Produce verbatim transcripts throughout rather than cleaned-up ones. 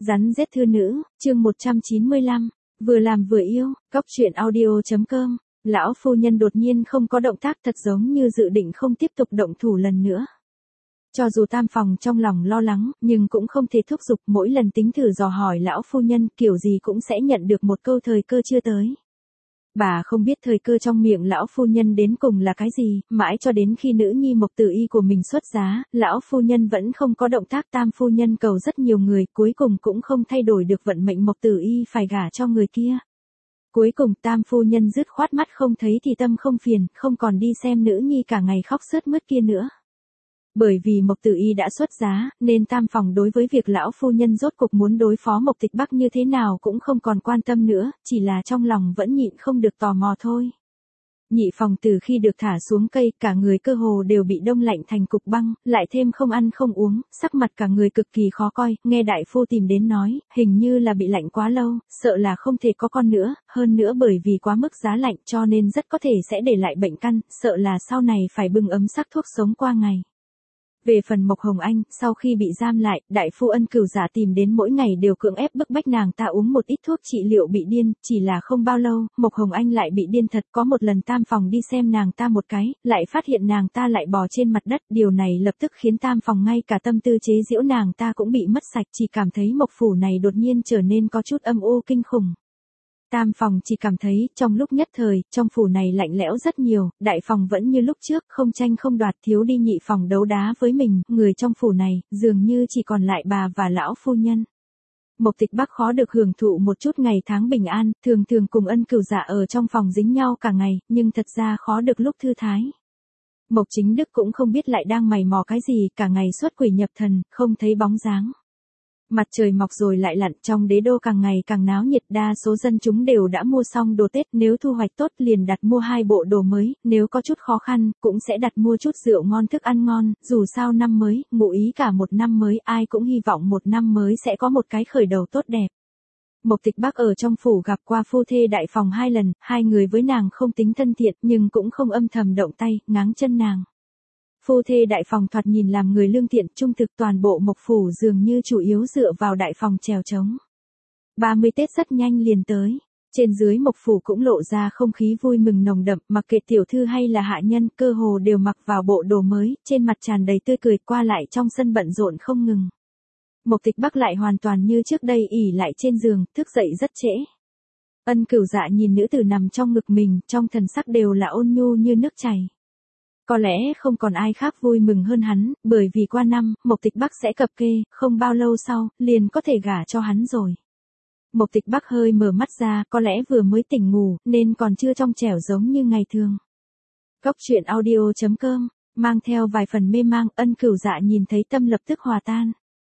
Rắn rết thư nữ, chương một trăm chín mươi lăm, vừa làm vừa yêu, cóc truyện audio.com, lão phu nhân đột nhiên không có động tác thật giống như dự định không tiếp tục động thủ lần nữa. Cho dù Tam Phòng trong lòng lo lắng, nhưng cũng không thể thúc giục, mỗi lần tính thử dò hỏi lão phu nhân kiểu gì cũng sẽ nhận được một câu thời cơ chưa tới. Bà không biết thời cơ trong miệng lão phu nhân đến cùng là cái gì, mãi cho đến khi nữ nhi Mộc Tử Y của mình xuất giá, lão phu nhân vẫn không có động tác. Tam phu nhân cầu rất nhiều người, cuối cùng cũng không thay đổi được vận mệnh Mộc Tử Y phải gả cho người kia. Cuối cùng Tam phu nhân dứt khoát mắt không thấy thì tâm không phiền, không còn đi xem nữ nhi cả ngày khóc sướt mướt kia nữa. Bởi vì Mộc Tử Y đã xuất giá, nên Tam Phòng đối với việc lão phu nhân rốt cuộc muốn đối phó Mộc Tịch Bắc như thế nào cũng không còn quan tâm nữa, chỉ là trong lòng vẫn nhịn không được tò mò thôi. Nhị Phòng từ khi được thả xuống cây, cả người cơ hồ đều bị đông lạnh thành cục băng, lại thêm không ăn không uống, sắc mặt cả người cực kỳ khó coi, nghe đại phu tìm đến nói, hình như là bị lạnh quá lâu, sợ là không thể có con nữa, hơn nữa bởi vì quá mức giá lạnh cho nên rất có thể sẽ để lại bệnh căn, sợ là sau này phải bưng ấm sắc thuốc sống qua ngày. Về phần Mộc Hồng Anh, sau khi bị giam lại, đại phu Ân Cửu Dạ tìm đến mỗi ngày đều cưỡng ép bức bách nàng ta uống một ít thuốc trị liệu bị điên, chỉ là không bao lâu, Mộc Hồng Anh lại bị điên thật. Có một lần Tam Phòng đi xem nàng ta một cái, lại phát hiện nàng ta lại bò trên mặt đất, điều này lập tức khiến Tam Phòng ngay cả tâm tư chế giễu nàng ta cũng bị mất sạch, chỉ cảm thấy Mộc phủ này đột nhiên trở nên có chút âm u kinh khủng. Tam Phòng chỉ cảm thấy, trong lúc nhất thời, trong phủ này lạnh lẽo rất nhiều, Đại Phòng vẫn như lúc trước, không tranh không đoạt, thiếu đi Nhị Phòng đấu đá với mình, người trong phủ này, dường như chỉ còn lại bà và lão phu nhân. Mộc Tịch Bắc khó được hưởng thụ một chút ngày tháng bình an, thường thường cùng Ân Cửu Dạ ở trong phòng dính nhau cả ngày, nhưng thật ra khó được lúc thư thái. Mộc Chính Đức cũng không biết lại đang mày mò cái gì, cả ngày xuất quỷ nhập thần, không thấy bóng dáng. Mặt trời mọc rồi lại lặn, trong đế đô càng ngày càng náo nhiệt, đa số dân chúng đều đã mua xong đồ Tết, nếu thu hoạch tốt liền đặt mua hai bộ đồ mới, nếu có chút khó khăn, cũng sẽ đặt mua chút rượu ngon thức ăn ngon, dù sao năm mới, ngụ ý cả một năm mới, ai cũng hy vọng một năm mới sẽ có một cái khởi đầu tốt đẹp. Mộc Tịch Bắc ở trong phủ gặp qua phu thê Đại Phòng hai lần, hai người với nàng không tính thân thiện, nhưng cũng không âm thầm động tay, ngáng chân nàng. Phu thê Đại Phòng thoạt nhìn làm người lương thiện, trung thực, toàn bộ Mộc phủ dường như chủ yếu dựa vào Đại Phòng chèo chống. ba mươi Tết rất nhanh liền tới, trên dưới Mộc phủ cũng lộ ra không khí vui mừng nồng đậm, mặc kệ tiểu thư hay là hạ nhân, cơ hồ đều mặc vào bộ đồ mới, trên mặt tràn đầy tươi cười, qua lại trong sân bận rộn không ngừng. Mộc Tịch Bắc lại hoàn toàn như trước đây, ỉ lại trên giường, thức dậy rất trễ. Ân Cửu Dạ nhìn nữ tử nằm trong ngực mình, trong thần sắc đều là ôn nhu như nước chảy. Có lẽ không còn ai khác vui mừng hơn hắn, bởi vì qua năm, Mộc Tịch Bắc sẽ cập kê, không bao lâu sau, liền có thể gả cho hắn rồi. Mộc Tịch Bắc hơi mở mắt ra, có lẽ vừa mới tỉnh ngủ, nên còn chưa trong trẻo giống như ngày thường. Cóc truyện audio.com, mang theo vài phần mê mang, Ân Cửu Dạ nhìn thấy tâm lập tức hòa tan.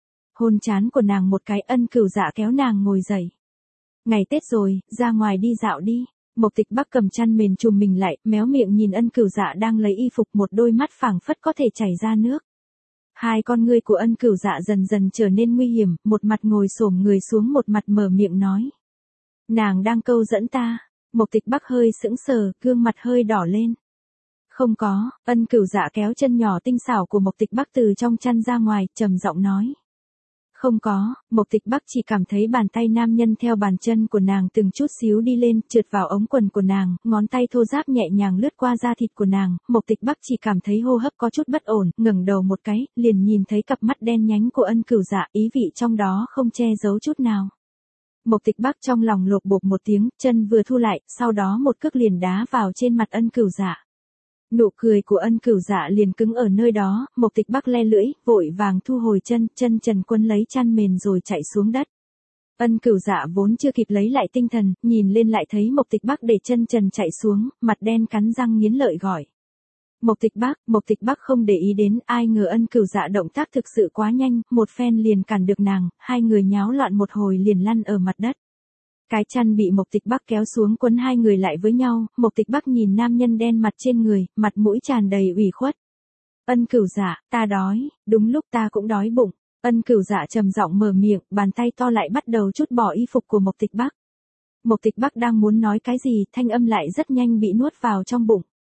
Hôn trán của nàng một cái, Ân Cửu Dạ kéo nàng ngồi dậy. Ngày Tết rồi, ra ngoài đi dạo đi. Mộc Tịch Bắc cầm chăn mền trùm mình lại, méo miệng nhìn Ân Cửu Dạ đang lấy y phục, một đôi mắt phảng phất có thể chảy ra nước. Hai con ngươi của Ân Cửu Dạ dần dần trở nên nguy hiểm, một mặt ngồi xổm người xuống, một mặt mở miệng nói. Nàng đang câu dẫn ta. Mộc Tịch Bắc hơi sững sờ, gương mặt hơi đỏ lên. Không có. Ân Cửu Dạ kéo chân nhỏ tinh xảo của Mộc Tịch Bắc từ trong chăn ra ngoài, trầm giọng nói. Không có. Mộc Tịch Bắc chỉ cảm thấy bàn tay nam nhân theo bàn chân của nàng từng chút xíu đi lên, trượt vào ống quần của nàng, ngón tay thô ráp nhẹ nhàng lướt qua da thịt của nàng, Mộc Tịch Bắc chỉ cảm thấy hô hấp có chút bất ổn, ngẩng đầu một cái, liền nhìn thấy cặp mắt đen nhánh của Ân Cửu Dạ, ý vị trong đó không che giấu chút nào. Mộc Tịch Bắc trong lòng lột bột một tiếng, chân vừa thu lại, sau đó một cước liền đá vào trên mặt Ân Cửu Dạ. Nụ cười của Ân Cửu Dạ liền cứng ở nơi đó, Mộc Tịch Bắc le lưỡi, vội vàng thu hồi chân, chân trần quân lấy chăn mền rồi chạy xuống đất. Ân Cửu Dạ vốn chưa kịp lấy lại tinh thần, nhìn lên lại thấy Mộc Tịch Bắc để chân trần chạy xuống, mặt đen cắn răng nghiến lợi gọi. Mộc Tịch Bắc, Mộc Tịch Bắc không để ý đến, ai ngờ Ân Cửu Dạ động tác thực sự quá nhanh, một phen liền cản được nàng, hai người nháo loạn một hồi liền lăn ở mặt đất. Cái chăn bị Mộc Tịch Bắc kéo xuống quấn hai người lại với nhau, Mộc Tịch Bắc nhìn nam nhân đen mặt trên người, mặt mũi tràn đầy ủy khuất. Ân Cửu Dạ, ta đói, đúng lúc ta cũng đói bụng. Ân Cửu Dạ trầm giọng mở miệng, bàn tay to lại bắt đầu trút bỏ y phục của Mộc Tịch Bắc. Mộc Tịch Bắc đang muốn nói cái gì, thanh âm lại rất nhanh bị nuốt vào trong bụng.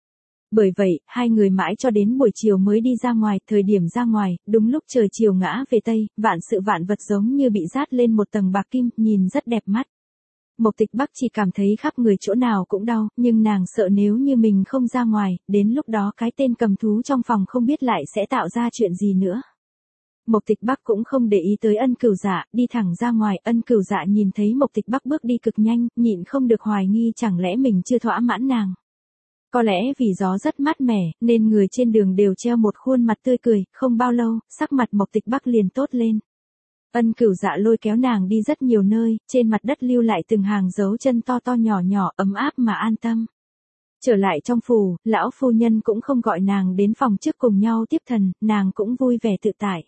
Bởi vậy, hai người mãi cho đến buổi chiều mới đi ra ngoài, thời điểm ra ngoài, đúng lúc trời chiều ngã về Tây, vạn sự vạn vật giống như bị dát lên một tầng bạc kim, nhìn rất đẹp mắt. Mộc Tịch Bắc chỉ cảm thấy khắp người chỗ nào cũng đau, nhưng nàng sợ nếu như mình không ra ngoài, đến lúc đó cái tên cầm thú trong phòng không biết lại sẽ tạo ra chuyện gì nữa. Mộc Tịch Bắc cũng không để ý tới Ân Cửu Dạ, đi thẳng ra ngoài. Ân Cửu Dạ nhìn thấy Mộc Tịch Bắc bước đi cực nhanh, nhịn không được hoài nghi chẳng lẽ mình chưa thỏa mãn nàng. Có lẽ vì gió rất mát mẻ, nên người trên đường đều treo một khuôn mặt tươi cười, không bao lâu, sắc mặt Mộc Tịch Bắc liền tốt lên. Ân Cửu Dạ lôi kéo nàng đi rất nhiều nơi, trên mặt đất lưu lại từng hàng dấu chân to to nhỏ nhỏ, ấm áp mà an tâm. Trở lại trong phủ, lão phu nhân cũng không gọi nàng đến phòng trước cùng nhau tiếp thần, nàng cũng vui vẻ tự tại.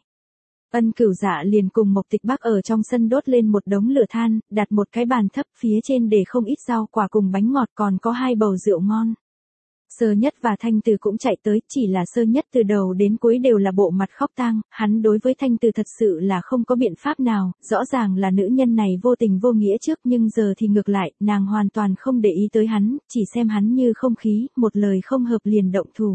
Ân Cửu Dạ liền cùng Mộc Tịch Bắc ở trong sân đốt lên một đống lửa than, đặt một cái bàn thấp, phía trên để không ít rau quả cùng bánh ngọt, còn có hai bầu rượu ngon. Sơ Nhất và Thanh Từ cũng chạy tới, chỉ là Sơ Nhất từ đầu đến cuối đều là bộ mặt khóc tang, hắn đối với Thanh Từ thật sự là không có biện pháp nào, rõ ràng là nữ nhân này vô tình vô nghĩa trước nhưng giờ thì ngược lại, nàng hoàn toàn không để ý tới hắn, chỉ xem hắn như không khí, một lời không hợp liền động thủ.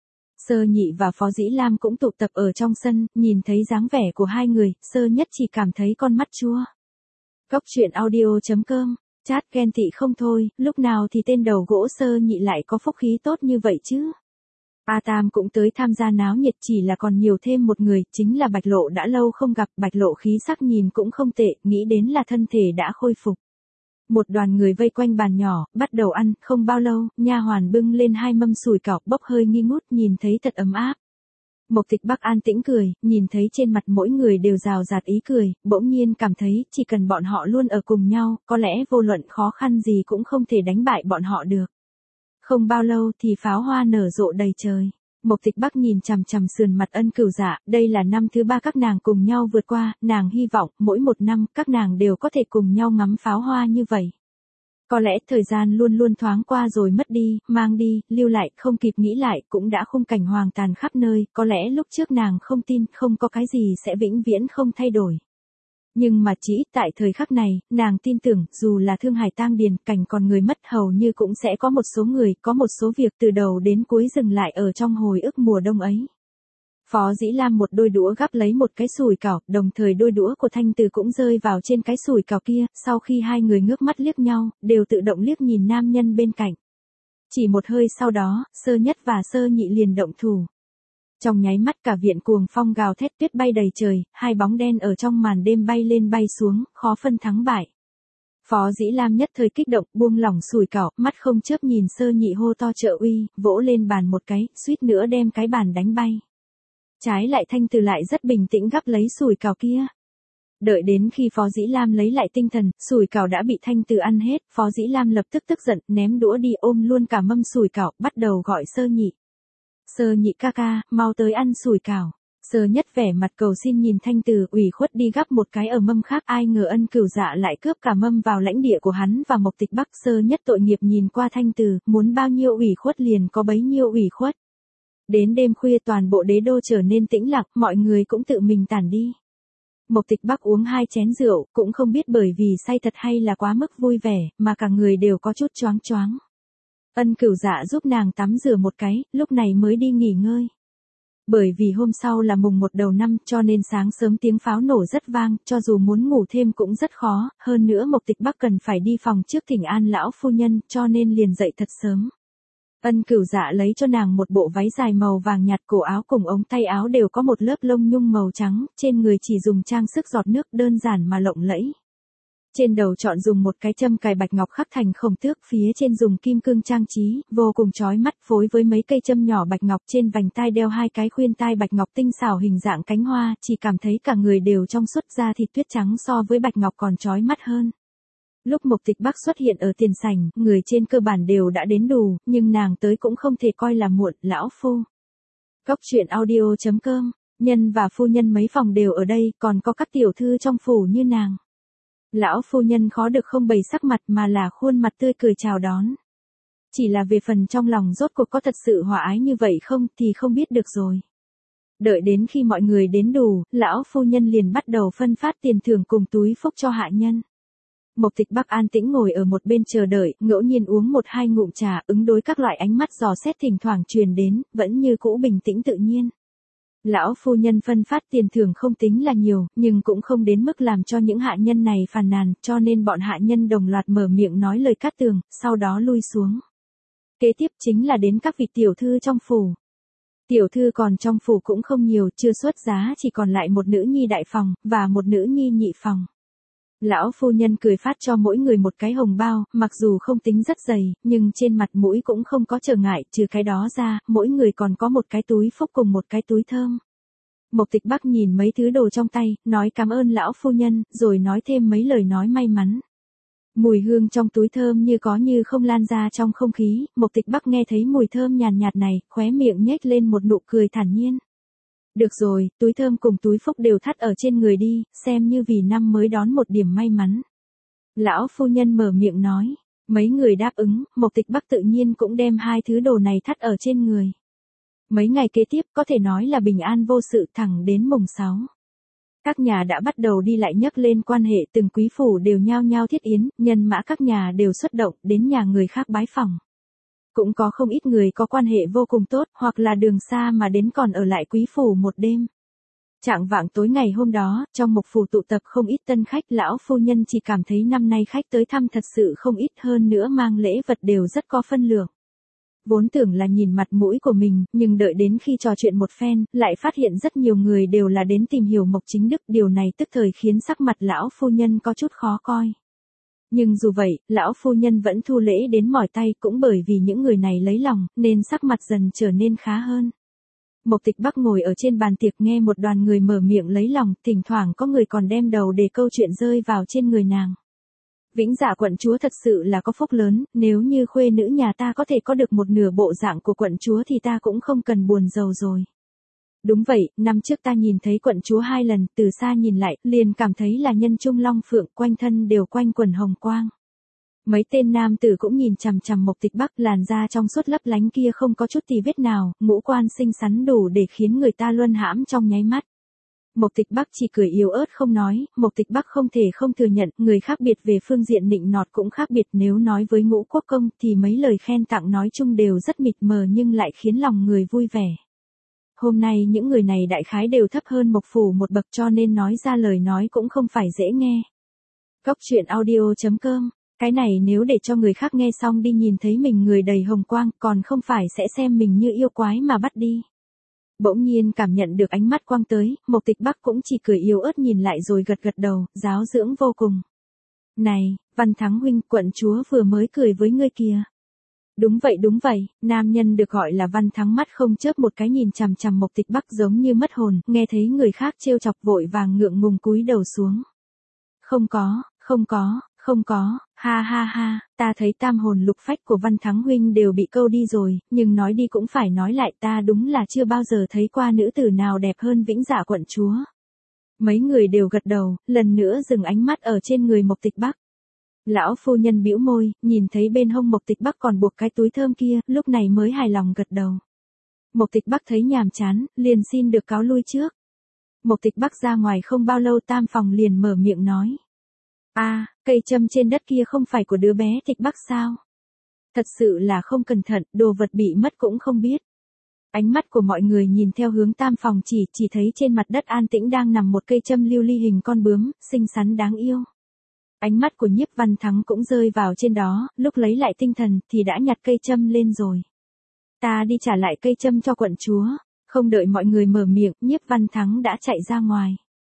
Sơ Nhị và Phó Dĩ Lam cũng tụ tập ở trong sân, nhìn thấy dáng vẻ của hai người, Sơ Nhất chỉ cảm thấy con mắt chua. Cốc truyện audio chấm com Chát ghen tị không thôi, lúc nào thì tên đầu gỗ Sơ Nhị lại có phúc khí tốt như vậy chứ. A Tam cũng tới tham gia náo nhiệt, chỉ là còn nhiều thêm một người, chính là Bạch Lộ. Đã lâu không gặp, Bạch Lộ khí sắc nhìn cũng không tệ, nghĩ đến là thân thể đã khôi phục. Một đoàn người vây quanh bàn nhỏ, bắt đầu ăn, không bao lâu, nha hoàn bưng lên hai mâm sủi cảo bốc hơi nghi ngút, nhìn thấy thật ấm áp. Mộc Tịch Bắc an tĩnh cười, nhìn thấy trên mặt mỗi người đều rào rạt ý cười, bỗng nhiên cảm thấy chỉ cần bọn họ luôn ở cùng nhau, có lẽ vô luận khó khăn gì cũng không thể đánh bại bọn họ được. Không bao lâu thì pháo hoa nở rộ đầy trời. Mộc Tịch Bắc nhìn chằm chằm sườn mặt Ân Cửu Dạ, đây là năm thứ ba các nàng cùng nhau vượt qua, nàng hy vọng mỗi một năm các nàng đều có thể cùng nhau ngắm pháo hoa như vậy. Có lẽ thời gian luôn luôn thoáng qua rồi mất đi, mang đi, lưu lại, không kịp nghĩ lại, cũng đã khung cảnh hoang tàn khắp nơi, có lẽ lúc trước nàng không tin, không có cái gì sẽ vĩnh viễn không thay đổi. Nhưng mà chỉ tại thời khắc này, nàng tin tưởng, dù là Thương Hải tang điền, cảnh còn người mất hầu như cũng sẽ có một số người, có một số việc từ đầu đến cuối dừng lại ở trong hồi ức mùa đông ấy. Phó Dĩ Lam một đôi đũa gắp lấy một cái sủi cảo, đồng thời đôi đũa của Thanh Từ cũng rơi vào trên cái sủi cảo kia, sau khi hai người ngước mắt liếc nhau, đều tự động liếc nhìn nam nhân bên cạnh. Chỉ một hơi sau đó, Sơ Nhất và Sơ Nhị liền động thủ. Trong nháy mắt cả viện cuồng phong gào thét, tuyết bay đầy trời, hai bóng đen ở trong màn đêm bay lên bay xuống, khó phân thắng bại. Phó Dĩ Lam nhất thời kích động, buông lỏng sủi cảo, mắt không chớp nhìn Sơ Nhị hô to trợ uy, vỗ lên bàn một cái, suýt nữa đem cái bàn đánh bay. Trái lại Thanh Từ lại rất bình tĩnh gắp lấy sủi cảo kia. Đợi đến khi Phó Dĩ Lam lấy lại tinh thần, sủi cảo đã bị Thanh Từ ăn hết, Phó Dĩ Lam lập tức tức giận, ném đũa đi ôm luôn cả mâm sủi cảo, bắt đầu gọi Sơ Nhị. Sơ Nhị ca ca, mau tới ăn sủi cảo. Sơ Nhất vẻ mặt cầu xin nhìn Thanh Từ, ủy khuất đi gắp một cái ở mâm khác, ai ngờ Ân Cửu Dạ lại cướp cả mâm vào lãnh địa của hắn và Mộc Tịch Bắc. Sơ Nhất tội nghiệp nhìn qua Thanh Từ, muốn bao nhiêu ủy khuất liền có bấy nhiêu ủy khuất. Đến đêm khuya toàn bộ đế đô trở nên tĩnh lặng, mọi người cũng tự mình tản đi. Mộc Tịch Bắc uống hai chén rượu, cũng không biết bởi vì say thật hay là quá mức vui vẻ, mà cả người đều có chút choáng choáng. Ân Cửu Dạ giúp nàng tắm rửa một cái, lúc này mới đi nghỉ ngơi. Bởi vì hôm sau là mùng một đầu năm, cho nên sáng sớm tiếng pháo nổ rất vang, cho dù muốn ngủ thêm cũng rất khó, hơn nữa Mộc Tịch Bắc cần phải đi phòng trước thỉnh an lão phu nhân, cho nên liền dậy thật sớm. Ân Cửu Dạ lấy cho nàng một bộ váy dài màu vàng nhạt, cổ áo cùng ống tay áo đều có một lớp lông nhung màu trắng, trên người chỉ dùng trang sức giọt nước đơn giản mà lộng lẫy. Trên đầu chọn dùng một cái châm cài bạch ngọc khắc thành khổng tước, phía trên dùng kim cương trang trí, vô cùng chói mắt, phối với mấy cây châm nhỏ bạch ngọc, trên vành tai đeo hai cái khuyên tai bạch ngọc tinh xảo hình dạng cánh hoa, chỉ cảm thấy cả người đều trong suốt, da thịt tuyết trắng so với bạch ngọc còn chói mắt hơn. Lúc Mộc Tịch Bắc xuất hiện ở tiền sảnh, người trên cơ bản đều đã đến đủ, nhưng nàng tới cũng không thể coi là muộn, lão phu. Cốc truyện audio chấm com, nhân và phu nhân mấy phòng đều ở đây, còn có các tiểu thư trong phủ như nàng. Lão phu nhân khó được không bày sắc mặt mà là khuôn mặt tươi cười chào đón. Chỉ là về phần trong lòng rốt cuộc có thật sự hòa ái như vậy không thì không biết được rồi. Đợi đến khi mọi người đến đủ, lão phu nhân liền bắt đầu phân phát tiền thưởng cùng túi phúc cho hạ nhân. Mộc Tịch Bắc an tĩnh ngồi ở một bên chờ đợi, ngẫu nhiên uống một hai ngụm trà, ứng đối các loại ánh mắt dò xét thỉnh thoảng truyền đến, vẫn như cũ bình tĩnh tự nhiên. Lão phu nhân phân phát tiền thưởng không tính là nhiều, nhưng cũng không đến mức làm cho những hạ nhân này phàn nàn, cho nên bọn hạ nhân đồng loạt mở miệng nói lời cát tường, sau đó lui xuống. Kế tiếp chính là đến các vị tiểu thư trong phủ. Tiểu thư còn trong phủ cũng không nhiều, chưa xuất giá chỉ còn lại một nữ nhi đại phòng, và một nữ nhi nhị phòng. Lão phu nhân cười phát cho mỗi người một cái hồng bao, mặc dù không tính rất dày, nhưng trên mặt mũi cũng không có trở ngại, trừ cái đó ra, mỗi người còn có một cái túi phúc cùng một cái túi thơm. Mộc Tịch Bắc nhìn mấy thứ đồ trong tay, nói cảm ơn lão phu nhân, rồi nói thêm mấy lời nói may mắn. Mùi hương trong túi thơm như có như không lan ra trong không khí, Mộc Tịch Bắc nghe thấy mùi thơm nhàn nhạt này, khóe miệng nhếch lên một nụ cười thản nhiên. Được rồi, túi thơm cùng túi phúc đều thắt ở trên người đi, xem như vì năm mới đón một điểm may mắn. Lão phu nhân mở miệng nói, mấy người đáp ứng, Mộc Tịch Bắc tự nhiên cũng đem hai thứ đồ này thắt ở trên người. Mấy ngày kế tiếp có thể nói là bình an vô sự thẳng đến mùng sáu. Các nhà đã bắt đầu đi lại nhấc lên quan hệ, từng quý phủ đều nhao nhao thiết yến, nhân mã các nhà đều xuất động, đến nhà người khác bái phỏng. Cũng có không ít người có quan hệ vô cùng tốt, hoặc là đường xa mà đến còn ở lại quý phủ một đêm. Chạng vạng tối ngày hôm đó, trong Mộc phủ tụ tập không ít tân khách, lão phu nhân chỉ cảm thấy năm nay khách tới thăm thật sự không ít, hơn nữa mang lễ vật đều rất có phân lượng. Vốn tưởng là nhìn mặt mũi của mình, nhưng đợi đến khi trò chuyện một phen, lại phát hiện rất nhiều người đều là đến tìm hiểu Mộc Chính Đức, điều này tức thời khiến sắc mặt lão phu nhân có chút khó coi. Nhưng dù vậy, lão phu nhân vẫn thu lễ đến mỏi tay, cũng bởi vì những người này lấy lòng, nên sắc mặt dần trở nên khá hơn. Mộc Tịch Bắc ngồi ở trên bàn tiệc nghe một đoàn người mở miệng lấy lòng, thỉnh thoảng có người còn đem đầu để câu chuyện rơi vào trên người nàng. Vĩnh Dạ quận chúa thật sự là có phúc lớn, nếu như khuê nữ nhà ta có thể có được một nửa bộ dạng của quận chúa thì ta cũng không cần buồn giàu rồi. Đúng vậy, năm trước ta nhìn thấy quận chúa hai lần, từ xa nhìn lại, liền cảm thấy là nhân trung long phượng, quanh thân đều quanh quần hồng quang. Mấy tên nam tử cũng nhìn chằm chằm Mộc Tịch Bắc, làn da trong suốt lấp lánh kia không có chút tì vết nào, ngũ quan xinh xắn đủ để khiến người ta luân hãm trong nháy mắt. Mộc Tịch Bắc chỉ cười yếu ớt không nói, Mộc Tịch Bắc không thể không thừa nhận, người khác biệt về phương diện nịnh nọt cũng khác biệt, nếu nói với Ngũ Quốc công thì mấy lời khen tặng nói chung đều rất mịt mờ nhưng lại khiến lòng người vui vẻ. Hôm nay những người này đại khái đều thấp hơn Mộc phủ một bậc cho nên nói ra lời nói cũng không phải dễ nghe. Góc truyện audio chấm com, cái này nếu để cho người khác nghe xong đi nhìn thấy mình người đầy hồng quang, còn không phải sẽ xem mình như yêu quái mà bắt đi. Bỗng nhiên cảm nhận được ánh mắt quang tới, Mộc Tịch Bắc cũng chỉ cười yếu ớt nhìn lại rồi gật gật đầu, giáo dưỡng vô cùng. Này, Văn Thắng huynh, quận chúa vừa mới cười với ngươi kìa. Đúng vậy đúng vậy, nam nhân được gọi là Văn Thắng mắt không chớp một cái nhìn chằm chằm Mộc Tịch Bắc giống như mất hồn, nghe thấy người khác trêu chọc vội vàng ngượng ngùng cúi đầu xuống. Không có, không có, không có, ha ha ha, ta thấy tam hồn lục phách của Văn Thắng huynh đều bị câu đi rồi, nhưng nói đi cũng phải nói lại, ta đúng là chưa bao giờ thấy qua nữ tử nào đẹp hơn Vĩnh Dạ quận chúa. Mấy người đều gật đầu, lần nữa dừng ánh mắt ở trên người Mộc Tịch Bắc. Lão phu nhân bĩu môi, nhìn thấy bên hông Mộc Tịch Bắc còn buộc cái túi thơm kia, lúc này mới hài lòng gật đầu. Mộc Tịch Bắc thấy nhàm chán, liền xin được cáo lui trước. Mộc Tịch Bắc ra ngoài không bao lâu tam phòng liền mở miệng nói. A, à, cây châm trên đất kia không phải của đứa bé Tịch Bắc sao? Thật sự là không cẩn thận, đồ vật bị mất cũng không biết. Ánh mắt của mọi người nhìn theo hướng tam phòng chỉ, chỉ thấy trên mặt đất an tĩnh đang nằm một cây châm lưu ly hình con bướm, xinh xắn đáng yêu. Ánh mắt của Nhiếp Văn Thắng cũng rơi vào trên đó, lúc lấy lại tinh thần thì đã nhặt cây châm lên rồi. Ta đi trả lại cây châm cho quận chúa, không đợi mọi người mở miệng, Nhiếp Văn Thắng đã chạy ra ngoài.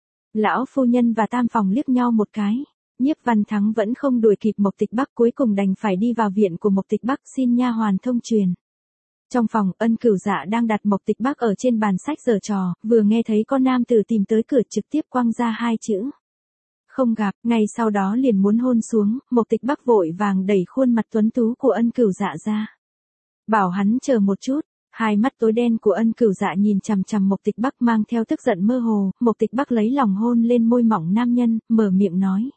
Lão phu nhân và tam phòng liếc nhau một cái. Nhiếp Văn Thắng vẫn không đuổi kịp Mộc Tịch Bắc, cuối cùng đành phải đi vào viện của Mộc Tịch Bắc xin nha hoàn thông truyền. Trong phòng, Ân Cửu Dạ đang đặt Mộc Tịch Bắc ở trên bàn sách giở trò, vừa nghe thấy con nam tử tìm tới cửa trực tiếp quăng ra hai chữ. Không gặp, ngay sau đó liền muốn hôn xuống, Mộc Tịch Bắc vội vàng đẩy khuôn mặt tuấn tú của Ân Cửu Dạ ra. Bảo hắn chờ một chút, hai mắt tối đen của Ân Cửu Dạ nhìn chằm chằm Mộc Tịch Bắc mang theo tức giận mơ hồ, Mộc Tịch Bắc lấy lòng hôn lên môi mỏng nam nhân, mở miệng nói.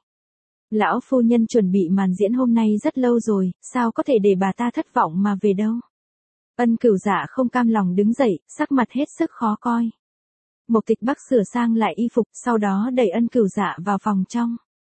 Lão phu nhân chuẩn bị màn diễn hôm nay rất lâu rồi, sao có thể để bà ta thất vọng mà về đâu. Ân Cửu Dạ không cam lòng đứng dậy, sắc mặt hết sức khó coi. Mộc Tịch Bắc sửa sang lại y phục, sau đó đẩy Ân Cửu Dạ vào phòng trong.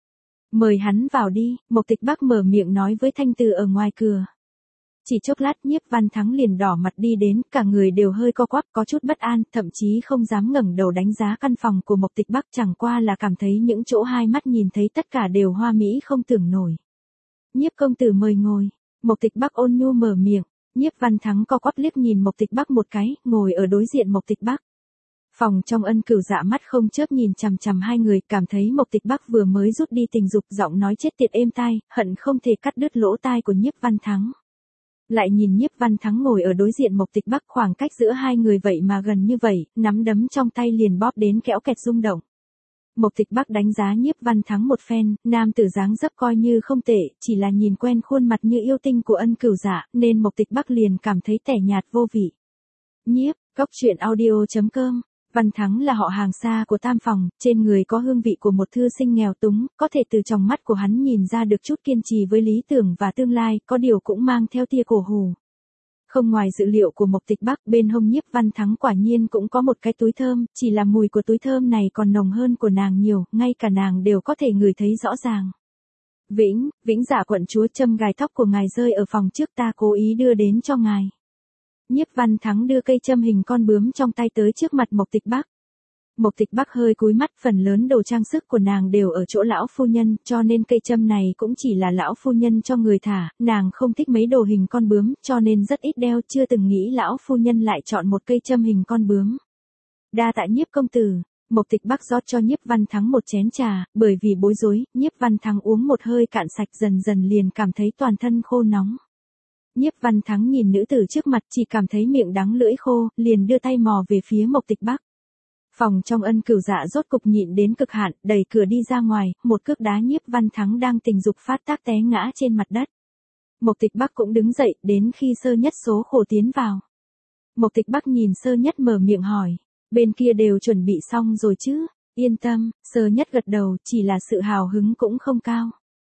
Mời hắn vào đi, Mộc Tịch Bắc mở miệng nói với Thanh Từ ở ngoài cửa. Chỉ chốc lát Nhiếp Văn Thắng liền đỏ mặt đi đến, cả người đều hơi co quắp, có chút bất an, thậm chí không dám ngẩng đầu đánh giá căn phòng của Mộc Tịch Bắc, chẳng qua là cảm thấy những chỗ hai mắt nhìn thấy tất cả đều hoa mỹ không tưởng nổi. Nhiếp công tử mời ngồi, Mộc Tịch Bắc ôn nhu mở miệng. Nhiếp Văn Thắng co quắp liếc nhìn Mộc Tịch Bắc một cái, ngồi ở đối diện Mộc Tịch Bắc. Phòng trong Ân Cửu Dạ mắt không chớp nhìn chằm chằm hai người, cảm thấy Mộc Tịch Bắc vừa mới rút đi tình dục, giọng nói chết tiệt êm tai, hận không thể cắt đứt lỗ tai của Nhiếp Văn Thắng. Lại nhìn Nhiếp Văn Thắng ngồi ở đối diện Mộc Tịch Bắc, khoảng cách giữa hai người vậy mà gần như vậy, nắm đấm trong tay liền bóp đến kẽo kẹt rung động. Mộc Tịch Bắc đánh giá Nhiếp Văn Thắng một phen, nam tử dáng dấp coi như không tệ, chỉ là nhìn quen khuôn mặt như yêu tinh của Ân Cửu Dạ, nên Mộc Tịch Bắc liền cảm thấy tẻ nhạt vô vị. Nhiếp, góc truyện audio chấm com. Văn Thắng là họ hàng xa của Tam Phòng, trên người có hương vị của một thư sinh nghèo túng, có thể từ trong mắt của hắn nhìn ra được chút kiên trì với lý tưởng và tương lai, có điều cũng mang theo tia cổ hủ. Không ngoài dự liệu của Mộc Tịch Bắc, bên hông Nhiếp Văn Thắng quả nhiên cũng có một cái túi thơm, chỉ là mùi của túi thơm này còn nồng hơn của nàng nhiều, ngay cả nàng đều có thể ngửi thấy rõ ràng. Vĩnh, Vĩnh Dạ quận chúa, châm gài tóc của ngài rơi ở phòng trước, ta cố ý đưa đến cho ngài. Nhiếp Văn Thắng đưa cây châm hình con bướm trong tay tới trước mặt Mộc Tịch Bắc. Mộc Tịch Bắc hơi cúi mắt, phần lớn đồ trang sức của nàng đều ở chỗ lão phu nhân, cho nên cây châm này cũng chỉ là lão phu nhân cho người thả, nàng không thích mấy đồ hình con bướm, cho nên rất ít đeo, chưa từng nghĩ lão phu nhân lại chọn một cây châm hình con bướm. Đa tạ Nhiếp công tử. Mộc Tịch Bắc rót cho Nhiếp Văn Thắng một chén trà, bởi vì bối rối, Nhiếp Văn Thắng uống một hơi cạn sạch, dần dần liền cảm thấy toàn thân khô nóng. Nhiếp Văn Thắng nhìn nữ tử trước mặt, chỉ cảm thấy miệng đắng lưỡi khô, liền đưa tay mò về phía Mộc Tịch Bắc. Phòng trong Ân Cửu Dạ rốt cục nhịn đến cực hạn, đẩy cửa đi ra ngoài, một cước đá Nhiếp Văn Thắng đang tình dục phát tác té ngã trên mặt đất. Mộc Tịch Bắc cũng đứng dậy, đến khi Sơ Nhất số khổ tiến vào. Mộc Tịch Bắc nhìn Sơ Nhất mở miệng hỏi, bên kia đều chuẩn bị xong rồi chứ? Yên tâm, Sơ Nhất gật đầu, chỉ là sự hào hứng cũng không cao.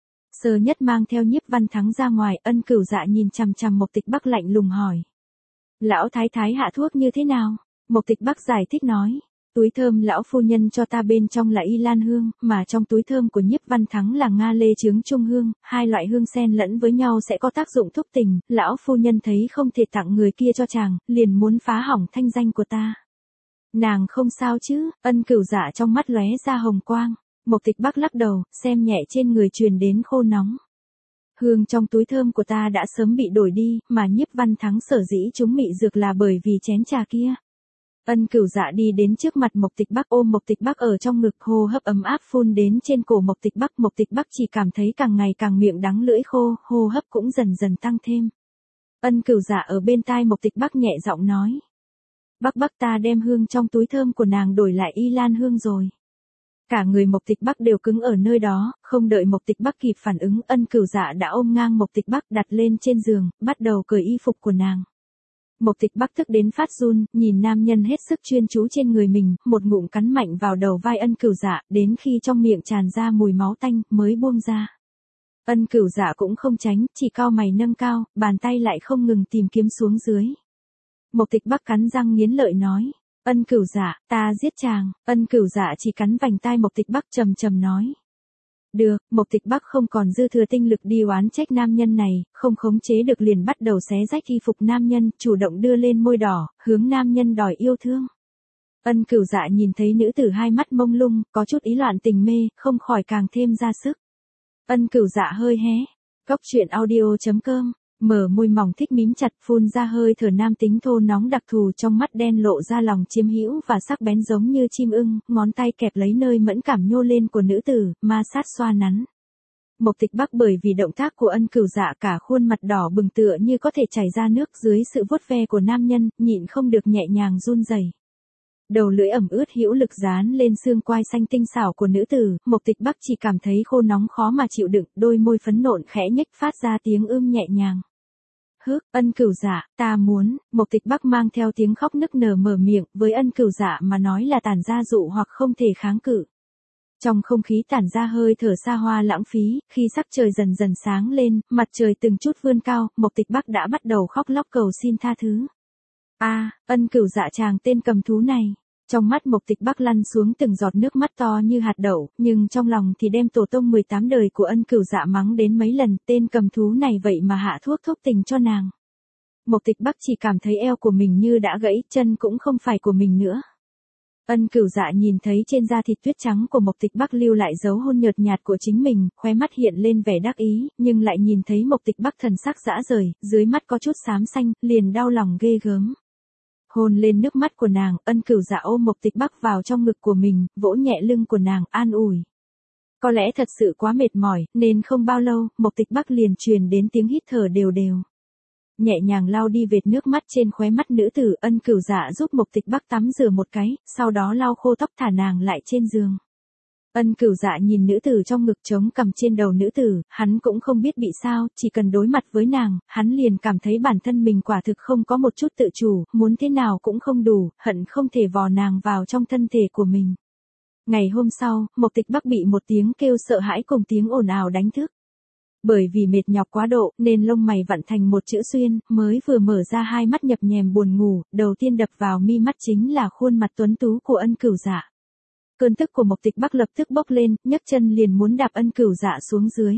Sơ Nhất mang theo Nhiếp Văn Thắng ra ngoài, Ân Cửu Dạ nhìn chằm chằm Mộc Tịch Bắc lạnh lùng hỏi. Lão thái thái hạ thuốc như thế nào? Mộc Tịch Bắc giải thích nói. Túi thơm lão phu nhân cho ta bên trong là y lan hương, mà trong túi thơm của Nhiếp Văn Thắng là nga lê trướng trung hương, hai loại hương xen lẫn với nhau sẽ có tác dụng thúc tình, lão phu nhân thấy không thể tặng người kia cho chàng, liền muốn phá hỏng thanh danh của ta. Nàng không sao chứ? Ân Cửu Dạ trong mắt lóe ra hồng quang. Mộc Tịch Bắc lắc đầu, xem nhẹ trên người truyền đến khô nóng. Hương trong túi thơm của ta đã sớm bị đổi đi, mà Nhiếp Văn Thắng sở dĩ chúng mị dược là bởi vì chén trà kia. Ân Cửu Dạ đi đến trước mặt Mộc Tịch Bắc, ôm Mộc Tịch Bắc ở trong ngực, hô hấp ấm áp phun đến trên cổ Mộc Tịch Bắc. Mộc Tịch Bắc chỉ cảm thấy càng ngày càng miệng đắng lưỡi khô, hô hấp cũng dần dần tăng thêm. Ân Cửu Dạ ở bên tai Mộc Tịch Bắc nhẹ giọng nói. Bắc Bắc, ta đem hương trong túi thơm của nàng đổi lại y lan hương rồi. Cả người Mộc Tịch Bắc đều cứng ở nơi đó, không đợi Mộc Tịch Bắc kịp phản ứng, Ân Cửu Dạ đã ôm ngang Mộc Tịch Bắc đặt lên trên giường, bắt đầu cởi y phục của nàng. Mộc Tịch Bắc tức đến phát run, nhìn nam nhân hết sức chuyên chú trên người mình, một ngụm cắn mạnh vào đầu vai Ân Cửu Dạ, đến khi trong miệng tràn ra mùi máu tanh, mới buông ra. Ân Cửu Dạ cũng không tránh, chỉ cau mày nâng cao, bàn tay lại không ngừng tìm kiếm xuống dưới. Mộc Tịch Bắc cắn răng nghiến lợi nói. Ân Cửu Dạ, ta giết chàng. Ân Cửu Dạ chỉ cắn vành tai Mộc Tịch Bắc, trầm trầm nói. Được, Mộc Tịch Bắc không còn dư thừa tinh lực đi oán trách nam nhân này, không khống chế được liền bắt đầu xé rách y phục nam nhân, chủ động đưa lên môi đỏ, hướng nam nhân đòi yêu thương. Ân Cửu Dạ nhìn thấy nữ tử hai mắt mông lung, có chút ý loạn tình mê, không khỏi càng thêm ra sức. Ân Cửu Dạ hơi hé. Góc truyện audio chấm com. Mở môi mỏng thích mím chặt, phun ra hơi thở nam tính thô nóng đặc thù, trong mắt đen lộ ra lòng chiếm hữu và sắc bén giống như chim ưng, ngón tay kẹp lấy nơi mẫn cảm nhô lên của nữ tử, ma sát xoa nắn. Mộc Tịch Bắc bởi vì động tác của Ân Cửu Dạ cả khuôn mặt đỏ bừng tựa như có thể chảy ra nước, dưới sự vuốt ve của nam nhân, nhịn không được nhẹ nhàng run rẩy. Đầu lưỡi ẩm ướt hữu lực dán lên xương quai xanh tinh xảo của nữ tử, Mộc Tịch Bắc chỉ cảm thấy khô nóng khó mà chịu đựng, đôi môi phấn nộn khẽ nhếch phát ra tiếng ưm nhẹ nhàng. Hức, Ân Cửu Dạ, ta muốn. Mộc Tịch Bắc mang theo tiếng khóc nức nở mở miệng, với Ân Cửu Dạ mà nói là tản ra dụ hoặc không thể kháng cự. Trong không khí tản ra hơi thở xa hoa lãng phí, khi sắc trời dần dần sáng lên, mặt trời từng chút vươn cao, Mộc Tịch Bắc đã bắt đầu khóc lóc cầu xin tha thứ. A, Ân Cửu Dạ, chàng tên cầm thú này, Trong mắt Mộc Tịch Bắc lăn xuống từng giọt nước mắt to như hạt đậu, nhưng trong lòng thì đem tổ tông mười tám đời của Ân Cửu Dạ mắng đến mấy lần, tên cầm thú này vậy mà hạ thuốc thúc tình cho nàng. Mộc Tịch Bắc chỉ cảm thấy eo của mình như đã gãy, chân cũng không phải của mình nữa. Ân Cửu Dạ nhìn thấy trên da thịt tuyết trắng của Mộc Tịch Bắc lưu lại dấu hôn nhợt nhạt của chính mình, khóe mắt hiện lên vẻ đắc ý, nhưng lại nhìn thấy Mộc Tịch Bắc thần sắc dã rời, dưới mắt có chút xám xanh, liền đau lòng ghê gớm. Hôn lên nước mắt của nàng, Ân Cửu Dạ ôm Mộc Tịch Bắc vào trong ngực của mình, vỗ nhẹ lưng của nàng, an ủi. Có lẽ thật sự quá mệt mỏi, nên không bao lâu, Mộc Tịch Bắc liền truyền đến tiếng hít thở đều đều. Nhẹ nhàng lau đi vệt nước mắt trên khóe mắt nữ tử, Ân Cửu Dạ giúp Mộc Tịch Bắc tắm rửa một cái, sau đó lau khô tóc thả nàng lại trên giường. Ân Cửu Dạ nhìn nữ tử trong ngực trống cằm trên đầu nữ tử, hắn cũng không biết bị sao, chỉ cần đối mặt với nàng, hắn liền cảm thấy bản thân mình quả thực không có một chút tự chủ, muốn thế nào cũng không đủ, hận không thể vò nàng vào trong thân thể của mình. Ngày hôm sau, Mộc Tịch Bắc bị một tiếng kêu sợ hãi cùng tiếng ồn ào đánh thức. Bởi vì mệt nhọc quá độ, nên lông mày vặn thành một chữ xuyên, mới vừa mở ra hai mắt nhập nhèm buồn ngủ, đầu tiên đập vào mi mắt chính là khuôn mặt tuấn tú của Ân Cửu Dạ. Cơn tức của Mộc Tịch Bắc lập tức bốc lên, nhấc chân liền muốn đạp Ân Cửu Dạ xuống dưới.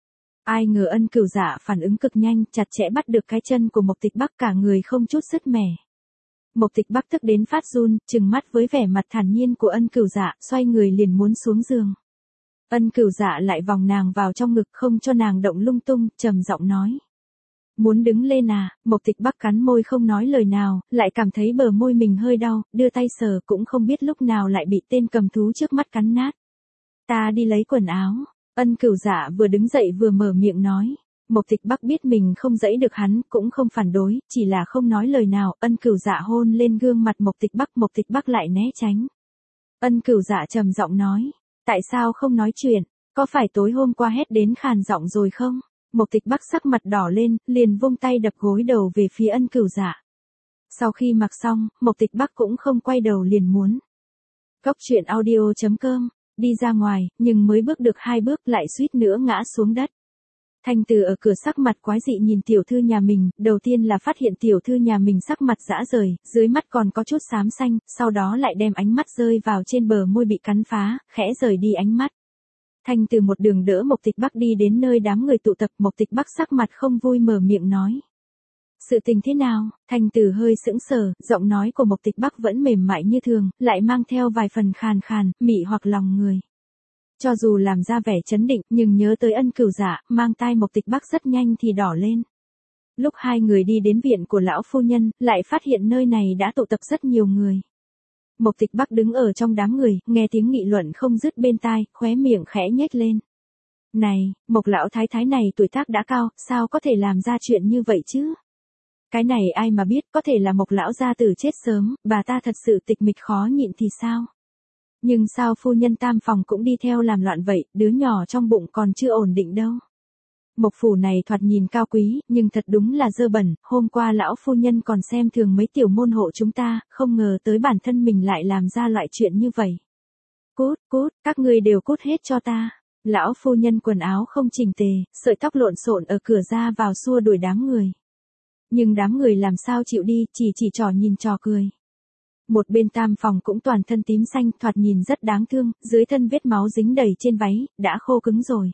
Ai ngờ Ân Cửu Dạ phản ứng cực nhanh, chặt chẽ bắt được cái chân của Mộc Tịch Bắc, cả người không chút sứt mẻ. Mộc Tịch Bắc tức đến phát run, trừng mắt với vẻ mặt thản nhiên của Ân Cửu Dạ, xoay người liền muốn xuống giường. Ân Cửu Dạ lại vòng nàng vào trong ngực không cho nàng động lung tung, trầm giọng nói. Muốn đứng lên à, Mộc Tịch Bắc cắn môi không nói lời nào, lại cảm thấy bờ môi mình hơi đau, đưa tay sờ cũng không biết lúc nào lại bị tên cầm thú trước mắt cắn nát. Ta đi lấy quần áo, Ân Cửu Dạ vừa đứng dậy vừa mở miệng nói. Mộc Tịch Bắc biết mình không dẫy được hắn, cũng không phản đối, chỉ là không nói lời nào, Ân Cửu Dạ hôn lên gương mặt Mộc Tịch Bắc, Mộc Tịch Bắc lại né tránh. Ân Cửu Dạ trầm giọng nói. Tại sao không nói chuyện, có phải tối hôm qua hét đến khàn giọng rồi không? Mộc Tịch Bắc sắc mặt đỏ lên, liền vung tay đập gối đầu về phía Ân Cửu Dạ. Sau khi mặc xong, Mộc Tịch Bắc cũng không quay đầu liền muốn. Cốc truyện audio chấm com, đi ra ngoài, nhưng mới bước được hai bước lại suýt nữa ngã xuống đất. Thanh Từ ở cửa sắc mặt quái dị nhìn tiểu thư nhà mình, đầu tiên là phát hiện tiểu thư nhà mình sắc mặt dã rời, dưới mắt còn có chút xám xanh, sau đó lại đem ánh mắt rơi vào trên bờ môi bị cắn phá, khẽ rời đi ánh mắt. Thanh Từ một đường đỡ Mộc Tịch Bắc đi đến nơi đám người tụ tập, Mộc Tịch Bắc sắc mặt không vui mở miệng nói. Sự tình thế nào? Thanh Từ hơi sững sờ, giọng nói của Mộc Tịch Bắc vẫn mềm mại như thường, lại mang theo vài phần khàn khàn, mị hoặc lòng người. Cho dù làm ra vẻ chấn định, nhưng nhớ tới Ân Cửu Dạ, mang tai Mộc Tịch Bắc rất nhanh thì đỏ lên. Lúc hai người đi đến viện của lão phu nhân, lại phát hiện nơi này đã tụ tập rất nhiều người. Mộc Tịch Bắc đứng ở trong đám người, nghe tiếng nghị luận không dứt bên tai, khóe miệng khẽ nhếch lên. Này, Mộc lão thái thái này tuổi tác đã cao, sao có thể làm ra chuyện như vậy chứ? Cái này ai mà biết, có thể là Mộc lão gia tử chết sớm, bà ta thật sự tịch mịch khó nhịn thì sao? Nhưng sao phu nhân tam phòng cũng đi theo làm loạn vậy, đứa nhỏ trong bụng còn chưa ổn định đâu. Mộc phủ này thoạt nhìn cao quý, nhưng thật đúng là dơ bẩn, hôm qua lão phu nhân còn xem thường mấy tiểu môn hộ chúng ta, không ngờ tới bản thân mình lại làm ra loại chuyện như vậy. Cút, cút, các ngươi đều cút hết cho ta. Lão phu nhân quần áo không chỉnh tề, sợi tóc lộn xộn ở cửa ra vào xua đuổi đám người. Nhưng đám người làm sao chịu đi, chỉ chỉ trò nhìn trò cười. Một bên tam phòng cũng toàn thân tím xanh, thoạt nhìn rất đáng thương, dưới thân vết máu dính đầy trên váy, đã khô cứng rồi.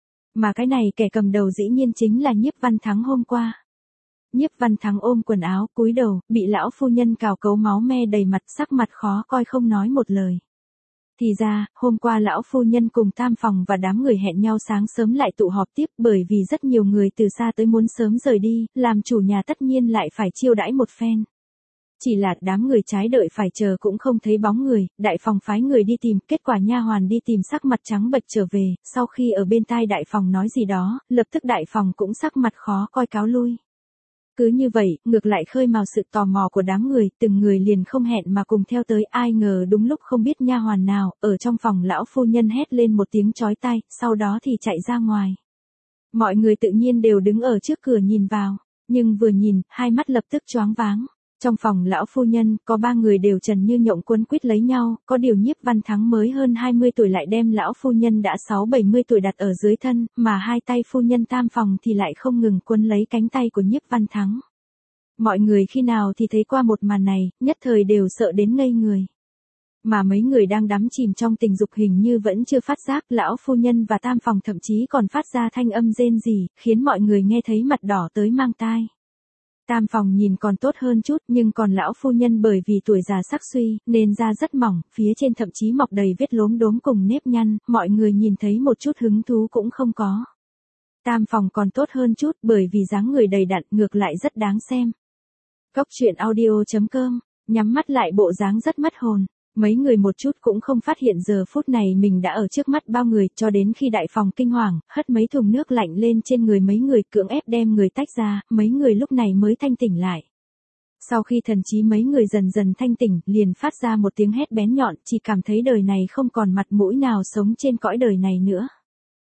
Mà cái này kẻ cầm đầu dĩ nhiên chính là Nhiếp Văn Thắng hôm qua. Nhiếp Văn Thắng ôm quần áo, cúi đầu, bị lão phu nhân cào cấu máu me đầy mặt, sắc mặt khó coi không nói một lời. Thì ra, hôm qua lão phu nhân cùng tam phòng và đám người hẹn nhau sáng sớm lại tụ họp tiếp, bởi vì rất nhiều người từ xa tới muốn sớm rời đi, làm chủ nhà tất nhiên lại phải chiêu đãi một phen. Chỉ là đám người trái đợi phải chờ cũng không thấy bóng người, đại phòng phái người đi tìm, kết quả nha hoàn đi tìm sắc mặt trắng bệch trở về, sau khi ở bên tai đại phòng nói gì đó, lập tức đại phòng cũng sắc mặt khó coi cáo lui. Cứ như vậy, ngược lại khơi mào sự tò mò của đám người, từng người liền không hẹn mà cùng theo tới, ai ngờ đúng lúc không biết nha hoàn nào, ở trong phòng lão phu nhân hét lên một tiếng chói tai, sau đó thì chạy ra ngoài. Mọi người tự nhiên đều đứng ở trước cửa nhìn vào, nhưng vừa nhìn, hai mắt lập tức choáng váng. Trong phòng lão phu nhân, có ba người đều trần như nhộng quấn quýt lấy nhau, có điều Nhiếp Văn Thắng mới hơn hai mươi tuổi lại đem lão phu nhân đã sáu bảy mươi tuổi đặt ở dưới thân, mà hai tay phu nhân tam phòng thì lại không ngừng quấn lấy cánh tay của Nhiếp Văn Thắng. Mọi người khi nào thì thấy qua một màn này, nhất thời đều sợ đến ngây người. Mà mấy người đang đắm chìm trong tình dục hình như vẫn chưa phát giác, lão phu nhân và tam phòng thậm chí còn phát ra thanh âm rên rỉ, khiến mọi người nghe thấy mặt đỏ tới mang tai. Tam phòng nhìn còn tốt hơn chút, nhưng còn lão phu nhân bởi vì tuổi già sắc suy, nên da rất mỏng, phía trên thậm chí mọc đầy vết lốm đốm cùng nếp nhăn, mọi người nhìn thấy một chút hứng thú cũng không có. Tam phòng còn tốt hơn chút bởi vì dáng người đầy đặn, ngược lại rất đáng xem. Cốc truyện audio chấm com, nhắm mắt lại bộ dáng rất mất hồn. Mấy người một chút cũng không phát hiện giờ phút này mình đã ở trước mắt bao người, cho đến khi đại phòng kinh hoàng, hất mấy thùng nước lạnh lên trên người mấy người, cưỡng ép đem người tách ra, mấy người lúc này mới thanh tỉnh lại. Sau khi thần trí mấy người dần dần thanh tỉnh, liền phát ra một tiếng hét bén nhọn, chỉ cảm thấy đời này không còn mặt mũi nào sống trên cõi đời này nữa.